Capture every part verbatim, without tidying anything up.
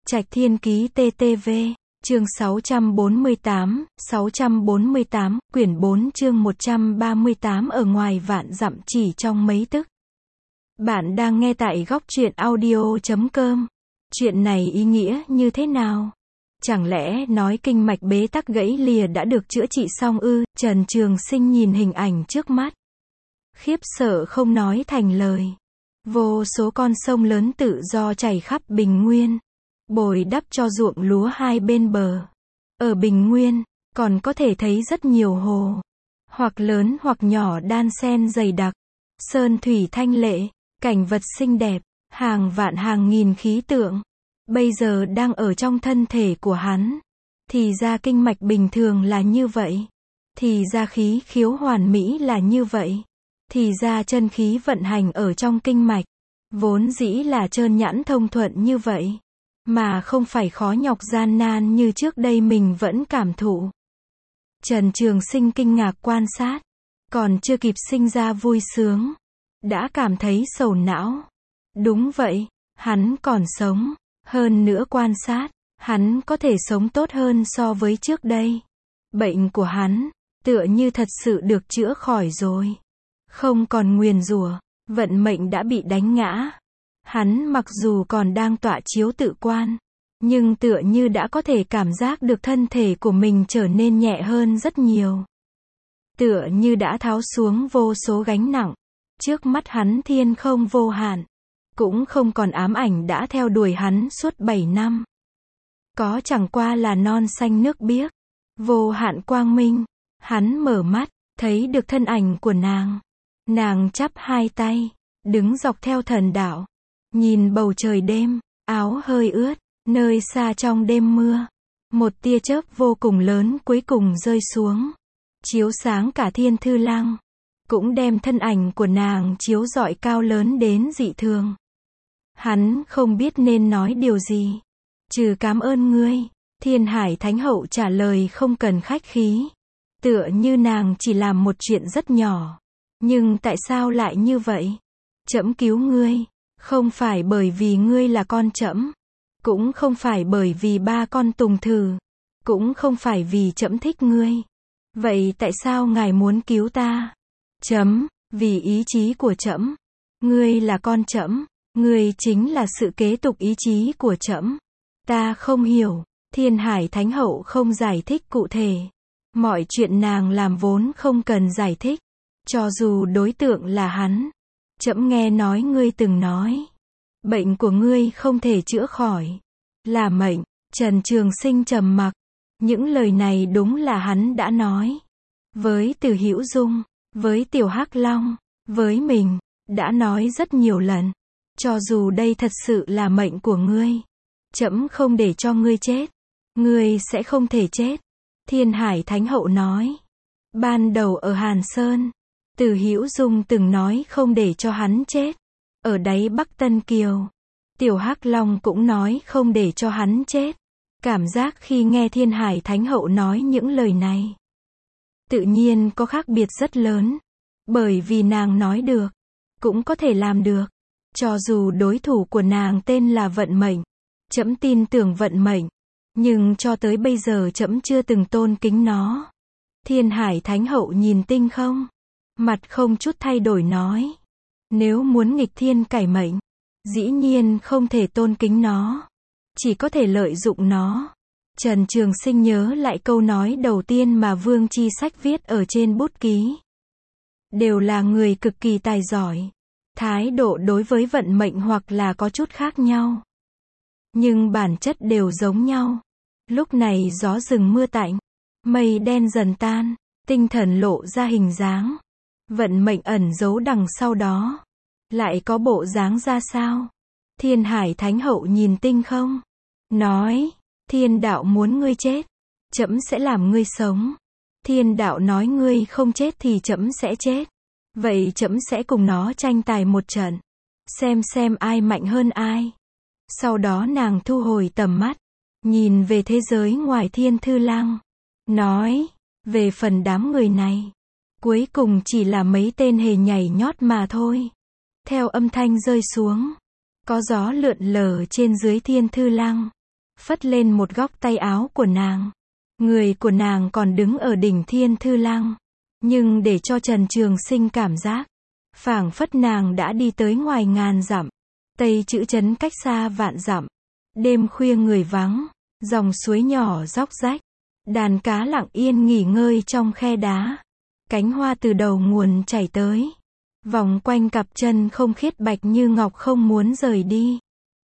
Trạch Thiên Ký tê tê vê, chương sáu trăm bốn mươi tám, sáu trăm bốn mươi tám, quyển bốn chương một trăm ba mươi tám ở ngoài vạn dặm chỉ trong mấy tức. Bạn đang nghe tại góc truyện audio chấm com. Chuyện này ý nghĩa như thế nào? Chẳng lẽ nói kinh mạch bế tắc gãy lìa đã được chữa trị xong ư? Trần Trường Sinh nhìn hình ảnh trước mắt, khiếp sợ không nói thành lời. Vô số con sông lớn tự do chảy khắp Bình Nguyên, bồi đắp cho ruộng lúa hai bên bờ. Ở Bình Nguyên, còn có thể thấy rất nhiều hồ, hoặc lớn hoặc nhỏ đan xen dày đặc, sơn thủy thanh lệ, cảnh vật xinh đẹp, hàng vạn hàng nghìn khí tượng, bây giờ đang ở trong thân thể của hắn. Thì ra kinh mạch bình thường là như vậy. Thì ra khí khiếu hoàn mỹ là như vậy. Thì ra chân khí vận hành ở trong kinh mạch, vốn dĩ là trơn nhẵn thông thuận như vậy, mà không phải khó nhọc gian nan như trước đây mình vẫn cảm thụ. Trần Trường Sinh kinh ngạc quan sát, còn chưa kịp sinh ra vui sướng, đã cảm thấy sầu não. Đúng vậy, hắn còn sống, hơn nữa quan sát, hắn có thể sống tốt hơn so với trước đây. Bệnh của hắn, tựa như thật sự được chữa khỏi rồi. Không còn nguyền rủa, vận mệnh đã bị đánh ngã. Hắn mặc dù còn đang tọa chiếu tự quan, nhưng tựa như đã có thể cảm giác được thân thể của mình trở nên nhẹ hơn rất nhiều. Tựa như đã tháo xuống vô số gánh nặng. Trước mắt hắn thiên không vô hạn, cũng không còn ám ảnh đã theo đuổi hắn suốt bảy năm. Có chẳng qua là non xanh nước biếc, vô hạn quang minh. Hắn mở mắt, thấy được thân ảnh của nàng. Nàng chắp hai tay, đứng dọc theo thần đạo, nhìn bầu trời đêm, áo hơi ướt, nơi xa trong đêm mưa. Một tia chớp vô cùng lớn cuối cùng rơi xuống, chiếu sáng cả thiên thư lăng, cũng đem thân ảnh của nàng chiếu rọi cao lớn đến dị thường. Hắn không biết nên nói điều gì, trừ cảm ơn ngươi. Thiên Hải Thánh Hậu trả lời không cần khách khí, tựa như nàng chỉ làm một chuyện rất nhỏ. Nhưng tại sao lại như vậy? Trẫm cứu ngươi, không phải bởi vì ngươi là con trẫm, cũng không phải bởi vì ba con tùng thử, cũng không phải vì trẫm thích ngươi. Vậy tại sao ngài muốn cứu ta? Chấm, vì ý chí của trẫm. Ngươi là con trẫm, ngươi chính là sự kế tục ý chí của trẫm. Ta không hiểu. Thiên Hải Thánh Hậu không giải thích cụ thể. Mọi chuyện nàng làm vốn không cần giải thích. Cho dù đối tượng là hắn. Trẫm nghe nói ngươi từng nói, bệnh của ngươi không thể chữa khỏi, là mệnh. Trần Trường Sinh trầm mặc. Những lời này đúng là hắn đã nói. Với Từ Hữu Dung, với Tiểu Hắc Long, với mình, đã nói rất nhiều lần. Cho dù đây thật sự là mệnh của ngươi, trẫm không để cho ngươi chết. Ngươi sẽ không thể chết. Thiên Hải Thánh Hậu nói. Ban đầu ở Hàn Sơn, Từ Hữu Dung từng nói không để cho hắn chết. Ở đáy Bắc Tân Kiều, Tiểu Hắc Long cũng nói không để cho hắn chết. Cảm giác khi nghe Thiên Hải Thánh Hậu nói những lời này, tự nhiên có khác biệt rất lớn. Bởi vì nàng nói được, cũng có thể làm được. Cho dù đối thủ của nàng tên là vận mệnh, trẫm tin tưởng vận mệnh, nhưng cho tới bây giờ trẫm chưa từng tôn kính nó. Thiên Hải Thánh Hậu nhìn tinh không, mặt không chút thay đổi nói. Nếu muốn nghịch thiên cải mệnh, dĩ nhiên không thể tôn kính nó, chỉ có thể lợi dụng nó. Trần Trường Sinh nhớ lại câu nói đầu tiên mà Vương Chi Sách viết ở trên bút ký. Đều là người cực kỳ tài giỏi. Thái độ đối với vận mệnh hoặc là có chút khác nhau, nhưng bản chất đều giống nhau. Lúc này gió rừng mưa tạnh, mây đen dần tan, tinh thần lộ ra hình dáng. Vận mệnh ẩn giấu đằng sau đó, lại có bộ dáng ra sao? Thiên Hải Thánh Hậu nhìn tinh không, nói, thiên đạo muốn ngươi chết, trẫm sẽ làm ngươi sống. Thiên đạo nói ngươi không chết thì trẫm sẽ chết. Vậy trẫm sẽ cùng nó tranh tài một trận, xem xem ai mạnh hơn ai. Sau đó nàng thu hồi tầm mắt, nhìn về thế giới ngoài thiên thư lăng, nói, về phần đám người này, cuối cùng chỉ là mấy tên hề nhảy nhót mà thôi. Theo âm thanh rơi xuống, có gió lượn lờ trên dưới thiên thư lăng, phất lên một góc tay áo của nàng. Người của nàng còn đứng ở đỉnh Thiên Thư Lăng, nhưng để cho Trần Trường Sinh cảm giác, phảng phất nàng đã đi tới ngoài ngàn dặm. Tây Chữ Trấn cách xa vạn dặm. Đêm khuya người vắng, dòng suối nhỏ róc rách, đàn cá lặng yên nghỉ ngơi trong khe đá. Cánh hoa từ đầu nguồn chảy tới, vòng quanh cặp chân không khiết bạch như ngọc không muốn rời đi.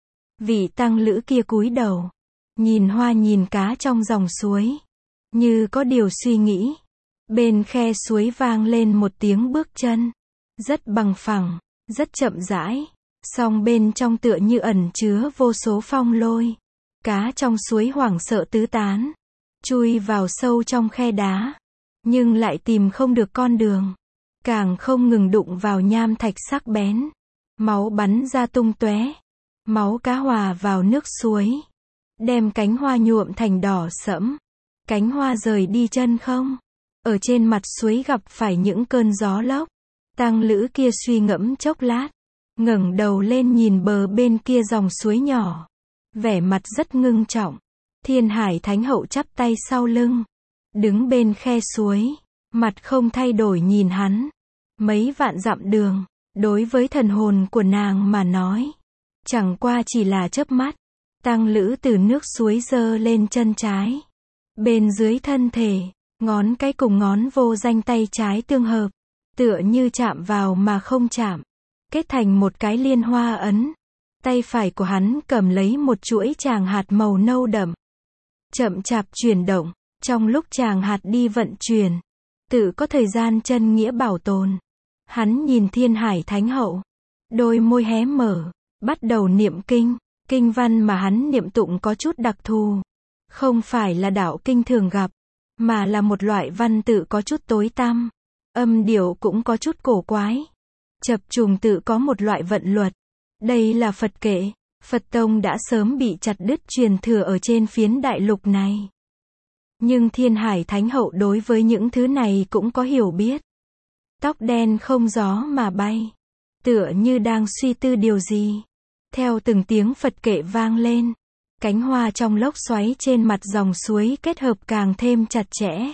Vị tăng lữ kia cúi đầu, nhìn hoa nhìn cá trong dòng suối, như có điều suy nghĩ. Bên khe suối vang lên một tiếng bước chân, rất bằng phẳng, rất chậm rãi, song bên trong tựa như ẩn chứa vô số phong lôi. Cá trong suối hoảng sợ tứ tán, chui vào sâu trong khe đá, nhưng lại tìm không được con đường, càng không ngừng đụng vào nham thạch sắc bén. Máu bắn ra tung tóe, máu cá hòa vào nước suối, đem cánh hoa nhuộm thành đỏ sẫm. Cánh hoa rời đi chân không, ở trên mặt suối gặp phải những cơn gió lốc. Tăng lữ kia suy ngẫm chốc lát, ngẩng đầu lên nhìn bờ bên kia dòng suối nhỏ, vẻ mặt rất ngưng trọng. Thiên Hải Thánh Hậu chắp tay sau lưng, đứng bên khe suối, mặt không thay đổi nhìn hắn. Mấy vạn dặm đường, đối với thần hồn của nàng mà nói, chẳng qua chỉ là chớp mắt. Tăng lữ từ nước suối giơ lên chân trái, bên dưới thân thể, ngón cái cùng ngón vô danh tay trái tương hợp, tựa như chạm vào mà không chạm, kết thành một cái liên hoa ấn. Tay phải của hắn cầm lấy một chuỗi tràng hạt màu nâu đậm, chậm chạp chuyển động. Trong lúc tràng hạt đi vận chuyển, tự có thời gian chân nghĩa bảo tồn. Hắn nhìn Thiên Hải Thánh Hậu, đôi môi hé mở, bắt đầu niệm kinh. Kinh văn mà hắn niệm tụng có chút đặc thù, không phải là đạo kinh thường gặp, mà là một loại văn tự có chút tối tăm, âm điệu cũng có chút cổ quái, chập trùng tự có một loại vận luật. Đây là Phật kệ. Phật tông đã sớm bị chặt đứt truyền thừa ở trên phiến đại lục này. Nhưng Thiên Hải Thánh Hậu đối với những thứ này cũng có hiểu biết. Tóc đen không gió mà bay, tựa như đang suy tư điều gì. Theo từng tiếng Phật kệ vang lên, cánh hoa trong lốc xoáy trên mặt dòng suối kết hợp càng thêm chặt chẽ.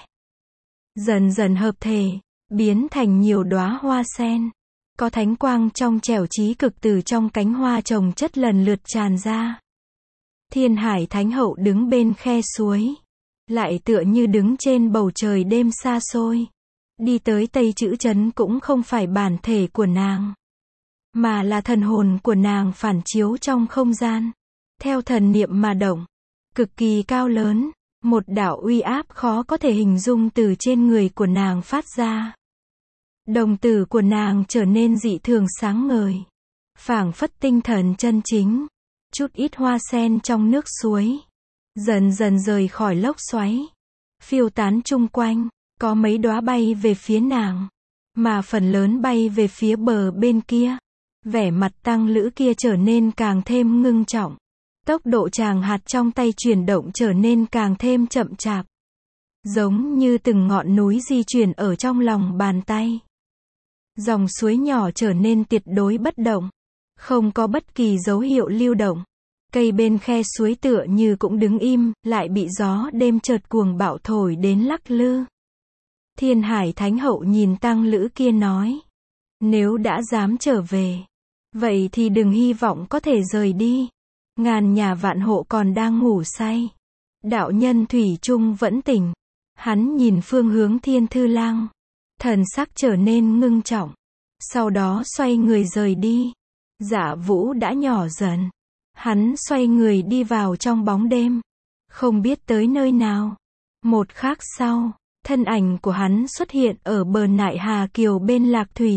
Dần dần hợp thể, biến thành nhiều đóa hoa sen. Có thánh quang trong trẻo trí cực từ trong cánh hoa chồng chất lần lượt tràn ra. Thiên Hải Thánh Hậu đứng bên khe suối, lại tựa như đứng trên bầu trời đêm xa xôi. Đi tới Tây Chữ Trấn cũng không phải bản thể của nàng, mà là thần hồn của nàng phản chiếu trong không gian, theo thần niệm mà động, cực kỳ cao lớn. Một đạo uy áp khó có thể hình dung từ trên người của nàng phát ra. Đồng tử của nàng trở nên dị thường sáng ngời, phảng phất tinh thần chân chính. Chút ít hoa sen trong nước suối, dần dần rời khỏi lốc xoáy, phiêu tán chung quanh. Có mấy đóa bay về phía nàng, mà phần lớn bay về phía bờ bên kia. Vẻ mặt tăng lữ kia trở nên càng thêm ngưng trọng. Tốc độ tràng hạt trong tay chuyển động trở nên càng thêm chậm chạp, giống như từng ngọn núi di chuyển ở trong lòng bàn tay. Dòng suối nhỏ trở nên tuyệt đối bất động, không có bất kỳ dấu hiệu lưu động. Cây bên khe suối tựa như cũng đứng im, lại bị gió đêm chợt cuồng bạo thổi đến lắc lư. Thiên Hải Thánh Hậu nhìn tăng lữ kia nói, nếu đã dám trở về, vậy thì đừng hy vọng có thể rời đi. Ngàn nhà vạn hộ còn đang ngủ say, đạo nhân thủy chung vẫn tỉnh. Hắn nhìn phương hướng Thiên Thư Lang, thần sắc trở nên ngưng trọng, sau đó xoay người rời đi. Dạ Vũ đã nhỏ dần, hắn xoay người đi vào trong bóng đêm, không biết tới nơi nào. Một khắc sau, thân ảnh của hắn xuất hiện ở bờ nại Hà Kiều bên Lạc Thủy.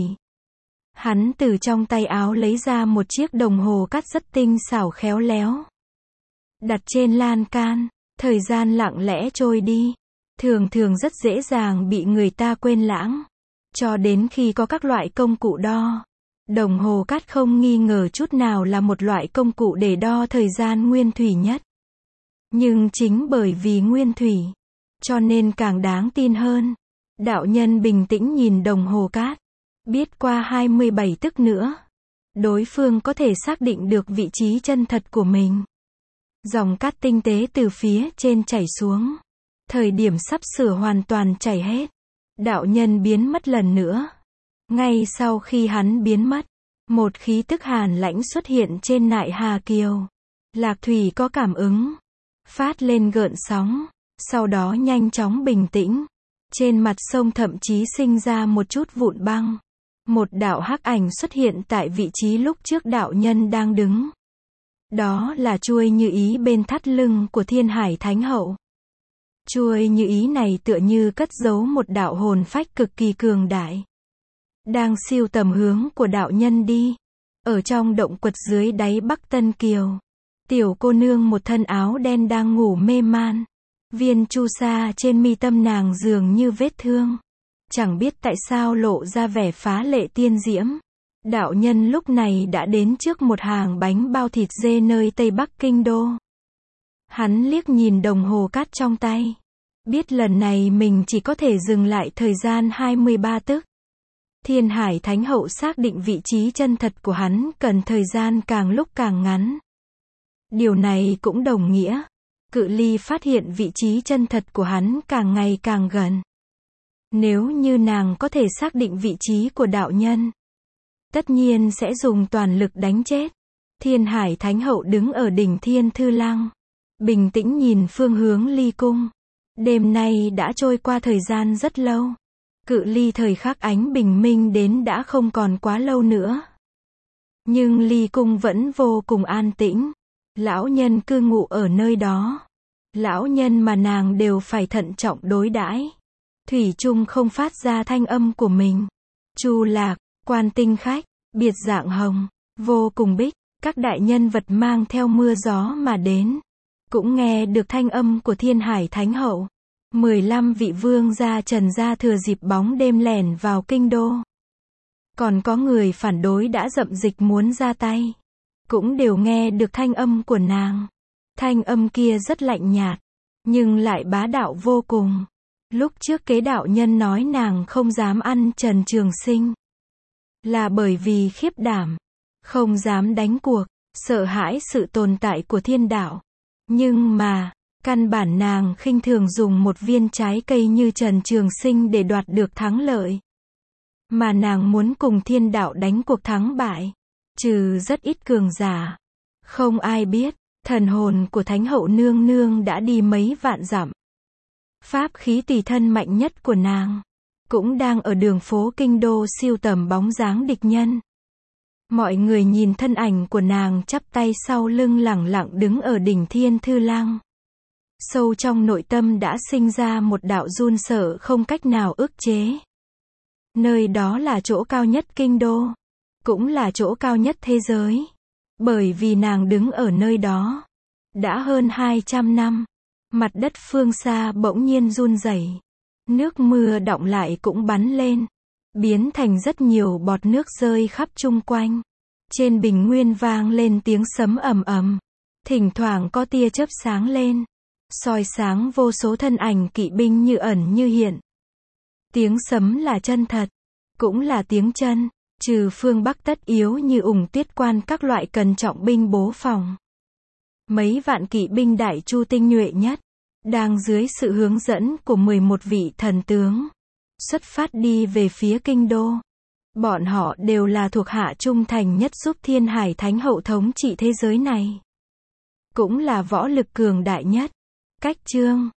Hắn từ trong tay áo lấy ra một chiếc đồng hồ cát rất tinh xảo khéo léo, đặt trên lan can. Thời gian lặng lẽ trôi đi, thường thường rất dễ dàng bị người ta quên lãng. Cho đến khi có các loại công cụ đo, đồng hồ cát không nghi ngờ chút nào là một loại công cụ để đo thời gian nguyên thủy nhất. Nhưng chính bởi vì nguyên thủy, cho nên càng đáng tin hơn. Đạo nhân bình tĩnh nhìn đồng hồ cát, biết qua hai mươi bảy tức nữa, đối phương có thể xác định được vị trí chân thật của mình. Dòng cát tinh tế từ phía trên chảy xuống. Thời điểm sắp sửa hoàn toàn chảy hết, đạo nhân biến mất lần nữa. Ngay sau khi hắn biến mất, một khí tức hàn lãnh xuất hiện trên nại Hà Kiều. Lạc Thủy có cảm ứng, phát lên gợn sóng, sau đó nhanh chóng bình tĩnh. Trên mặt sông thậm chí sinh ra một chút vụn băng. Một đạo hắc ảnh xuất hiện tại vị trí lúc trước đạo nhân đang đứng. Đó là chuôi như ý bên thắt lưng của Thiên Hải Thánh Hậu. Chuôi như ý này tựa như cất giấu một đạo hồn phách cực kỳ cường đại. Đang siêu tầm hướng của đạo nhân đi. Ở trong động quật dưới đáy Bắc Tân Kiều, tiểu cô nương một thân áo đen đang ngủ mê man. Viên chu sa trên mi tâm nàng dường như vết thương. Chẳng biết tại sao lộ ra vẻ phá lệ tiên diễm. Đạo nhân lúc này đã đến trước một hàng bánh bao thịt dê nơi Tây Bắc Kinh Đô. Hắn liếc nhìn đồng hồ cát trong tay. Biết lần này mình chỉ có thể dừng lại thời gian hai mươi ba tức. Thiên Hải Thánh Hậu xác định vị trí chân thật của hắn cần thời gian càng lúc càng ngắn. Điều này cũng đồng nghĩa, cự ly phát hiện vị trí chân thật của hắn càng ngày càng gần. Nếu như nàng có thể xác định vị trí của đạo nhân, tất nhiên sẽ dùng toàn lực đánh chết. Thiên Hải Thánh Hậu đứng ở đỉnh Thiên Thư Lăng, bình tĩnh nhìn phương hướng ly cung. Đêm nay đã trôi qua thời gian rất lâu. Cự ly thời khắc ánh bình minh đến đã không còn quá lâu nữa. Nhưng ly cung vẫn vô cùng an tĩnh. Lão nhân cư ngụ ở nơi đó. Lão nhân mà nàng đều phải thận trọng đối đãi. Thủy chung không phát ra thanh âm của mình. Chu Lạc, Quan Tinh Khách, Biệt Dạng Hồng, Vô Cùng Bích, các đại nhân vật mang theo mưa gió mà đến. Cũng nghe được thanh âm của Thiên Hải Thánh Hậu. mười lăm vị vương gia Trần gia thừa dịp bóng đêm lẻn vào kinh đô. Còn có người phản đối đã dậm dịch muốn ra tay. Cũng đều nghe được thanh âm của nàng. Thanh âm kia rất lạnh nhạt, nhưng lại bá đạo vô cùng. Lúc trước kế đạo nhân nói nàng không dám ăn Trần Trường Sinh. Là bởi vì khiếp đảm. Không dám đánh cuộc, sợ hãi sự tồn tại của thiên đạo. Nhưng mà, căn bản nàng khinh thường dùng một viên trái cây như Trần Trường Sinh để đoạt được thắng lợi. Mà nàng muốn cùng thiên đạo đánh cuộc thắng bại. Trừ rất ít cường giả. Không ai biết, thần hồn của Thánh Hậu nương nương đã đi mấy vạn dặm. Pháp khí tùy thân mạnh nhất của nàng cũng đang ở đường phố kinh đô siêu tầm bóng dáng địch nhân. Mọi người nhìn thân ảnh của nàng chắp tay sau lưng lẳng lặng đứng ở đỉnh Thiên Thư Lăng. Sâu trong nội tâm đã sinh ra một đạo run sợ không cách nào ức chế. Nơi đó là chỗ cao nhất kinh đô, cũng là chỗ cao nhất thế giới. Bởi vì nàng đứng ở nơi đó đã hơn hai trăm năm. Mặt đất phương xa bỗng nhiên run rẩy. Nước mưa đọng lại cũng bắn lên, biến thành rất nhiều bọt nước rơi khắp chung quanh. Trên bình nguyên vang lên tiếng sấm ầm ầm. Thỉnh thoảng có tia chớp sáng lên, soi sáng vô số thân ảnh kỵ binh như ẩn như hiện. Tiếng sấm là chân thật, cũng là tiếng chân. Trừ phương Bắc tất yếu như Ủng Tiết Quan các loại cần trọng binh bố phòng. Mấy vạn kỵ binh đại chu tinh nhuệ nhất, đang dưới sự hướng dẫn của mười một vị thần tướng, xuất phát đi về phía kinh đô. Bọn họ đều là thuộc hạ trung thành nhất giúp Thiên Hải Thánh Hậu thống trị thế giới này. Cũng là võ lực cường đại nhất. Cách chương